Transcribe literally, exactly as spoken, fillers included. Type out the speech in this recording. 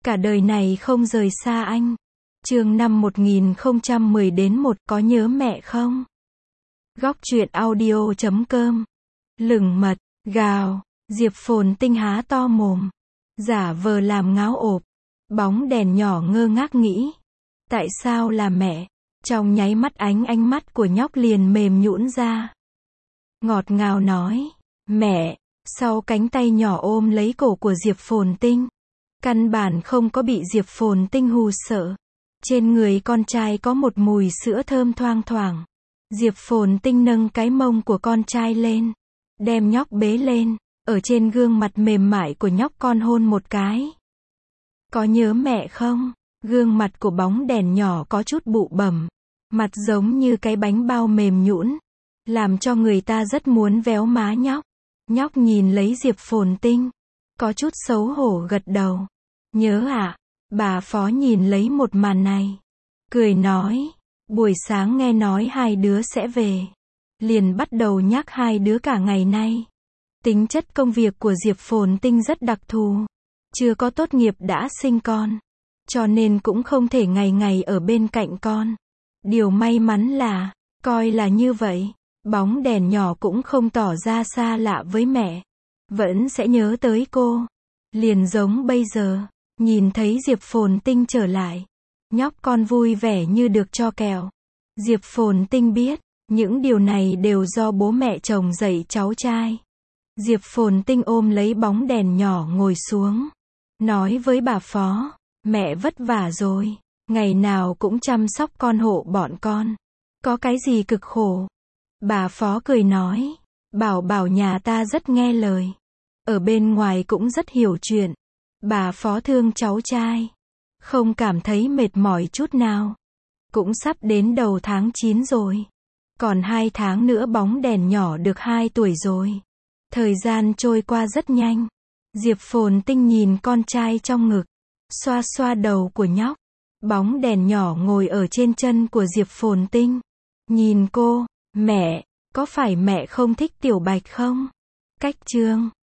Cả đời này không rời xa anh. Chương năm một nghìn không trăm mười đến một, có nhớ mẹ không? Góc truyện audio chấm com. Lửng mật, gào, Diệp Phồn Tinh há to mồm, giả vờ làm ngáo ộp. Bóng đèn nhỏ ngơ ngác nghĩ, tại sao là mẹ? Trong nháy mắt ánh ánh mắt của nhóc liền mềm nhũn ra. Ngọt ngào nói, mẹ, sau cánh tay nhỏ ôm lấy cổ của Diệp Phồn Tinh. Căn bản không có bị Diệp Phồn Tinh hù sợ. Trên người con trai có một mùi sữa thơm thoang thoảng. Diệp Phồn Tinh nâng cái mông của con trai lên, đem nhóc bế lên, ở trên gương mặt mềm mại của nhóc con hôn một cái. Có nhớ mẹ không? Gương mặt của bóng đèn nhỏ có chút bụ bẩm, mặt giống như cái bánh bao mềm nhũn, làm cho người ta rất muốn véo má nhóc. Nhóc nhìn lấy Diệp Phồn Tinh, có chút xấu hổ gật đầu. Nhớ ạ. Bà Phó nhìn lấy một màn này, cười nói, buổi sáng nghe nói hai đứa sẽ về, liền bắt đầu nhắc hai đứa cả ngày nay. Tính chất công việc của Diệp Phồn Tinh rất đặc thù, chưa có tốt nghiệp đã sinh con, cho nên cũng không thể ngày ngày ở bên cạnh con. Điều may mắn là, coi là như vậy, bóng đèn nhỏ cũng không tỏ ra xa lạ với mẹ, vẫn sẽ nhớ tới cô. Liền giống bây giờ, nhìn thấy Diệp Phồn Tinh trở lại, nhóc con vui vẻ như được cho kẹo. Diệp Phồn Tinh biết, những điều này đều do bố mẹ chồng dạy cháu trai. Diệp Phồn Tinh ôm lấy bóng đèn nhỏ ngồi xuống, nói với bà Phó, mẹ vất vả rồi, ngày nào cũng chăm sóc con hộ bọn con, có cái gì cực khổ. Bà Phó cười nói, bảo bảo nhà ta rất nghe lời, ở bên ngoài cũng rất hiểu chuyện. Bà Phó thương cháu trai, không cảm thấy mệt mỏi chút nào. Cũng sắp đến đầu tháng chín rồi, còn hai tháng nữa bóng đèn nhỏ được hai tuổi rồi. Thời gian trôi qua rất nhanh. Diệp Phồn Tinh nhìn con trai trong ngực, xoa xoa đầu của nhóc. Bóng đèn nhỏ ngồi ở trên chân của Diệp Phồn Tinh, nhìn cô, mẹ, có phải mẹ không thích Tiểu Bạch không? Cách chương